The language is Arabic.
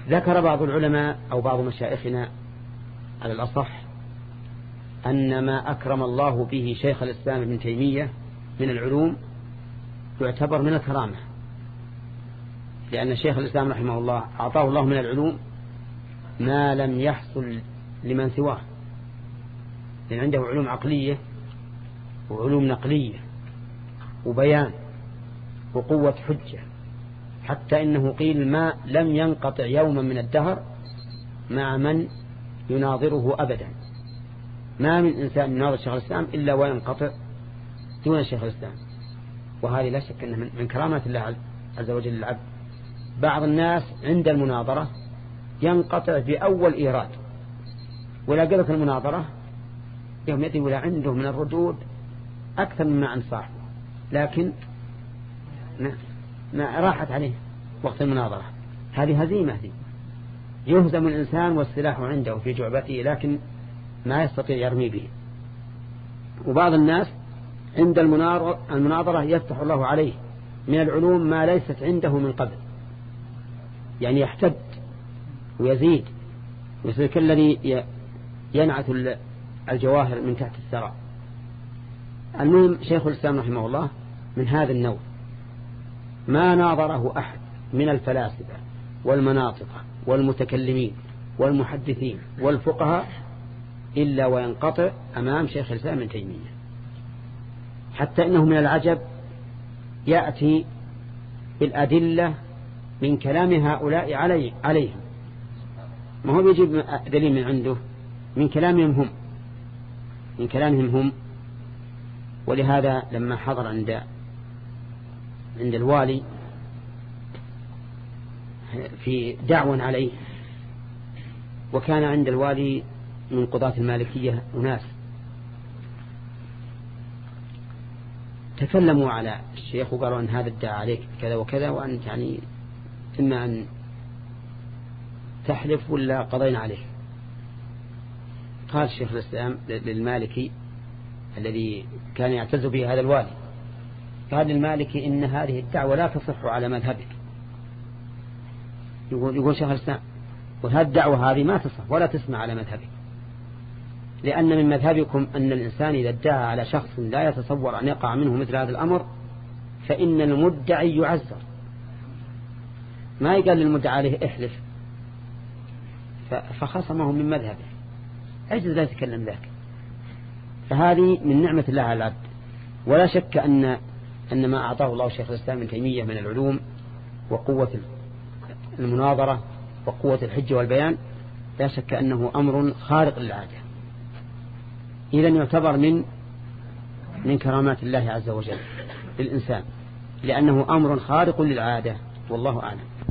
ذكر بعض العلماء أو بعض مشايخنا على الأصح أن ما أكرم الله به شيخ الإسلام ابن تيمية من العلوم يعتبر من الكرامة، لأن شيخ الإسلام رحمه الله أعطاه الله من العلوم ما لم يحصل لمن سواه، لأن عنده علوم عقلية وعلوم نقلية وبيان وقوة حجة، حتى إنه قيل ما لم ينقطع يوما من الدهر مع من يناظره أبدا. ما من إنسان يناظر شيخ الإسلام إلا وينقطع دون شيخ الإسلام، وهذه لا شك أنها من كرامات الله عز وجل للعبد. بعض الناس عند المناظرة ينقطع بأول إيراد، ولا قلت المناظرة يوم يأتي ولا عنده من الردود أكثر مما عن صاحبه، لكن ما راحت عليه وقت المناظرة. هذه هزيمة دي. يهزم الإنسان والسلاح عنده في جعبته لكن ما يستطيع يرمي به. وبعض الناس عند المناظرة يفتح الله عليه من العلوم ما ليست عنده من قبل، يعني يحتد ويزيد مثل كالذي ينعت الجواهر من تحت الثرى. المهم شيخ الإسلام رحمه الله من هذا النوع، ما ناظره أحد من الفلاسفة والمناطقة والمتكلمين والمحدثين والفقهاء إلا وينقطع أمام شيخ الإسلام ابن تيمية، حتى إنه من العجب يأتي بالأدلة من كلام هؤلاء عليهم، ما هو بيجيب دليل من عنده، من كلامهم هم. ولهذا لما حضر عند الوالي في دعوى عليه، وكان عند الوالي من قضاة المالكية أناس تكلموا على الشيخ وقالوا أن هذا ادعى عليك كذا وكذا، وأنت يعني إما أن تحلف ولا قضينا عليه. قال الشيخ الإسلام للمالكي الذي كان يعتز به هذا الوالي، قال للمالكي إن هذه الدعوة لا تصح على مذهبك. يقول شيخ الإسلام وهذه الدعوة هذه ما تصح ولا تسمع على مذهبك، لأن من مذهبكم أن الإنسان إذا ادعى على شخص لا يتصور أن يقع منه مثل هذا الأمر فإن المدعي يعذر. ما يقال للمدعى عليه احلف، فخصمه من مذهبه، عجز لا يتكلم ذاك. فهذه من نعمة الله على العبد. ولا شك أن ما أعطاه الله شيخ الإسلام ابن تيمية من العلوم وقوة المناظرة وقوة الحجة والبيان لا شك أنه أمر خارق للعادة، إذن يعتبر من كرامات الله عز وجل للإنسان، لأنه أمر خارق للعادة، والله أعلم.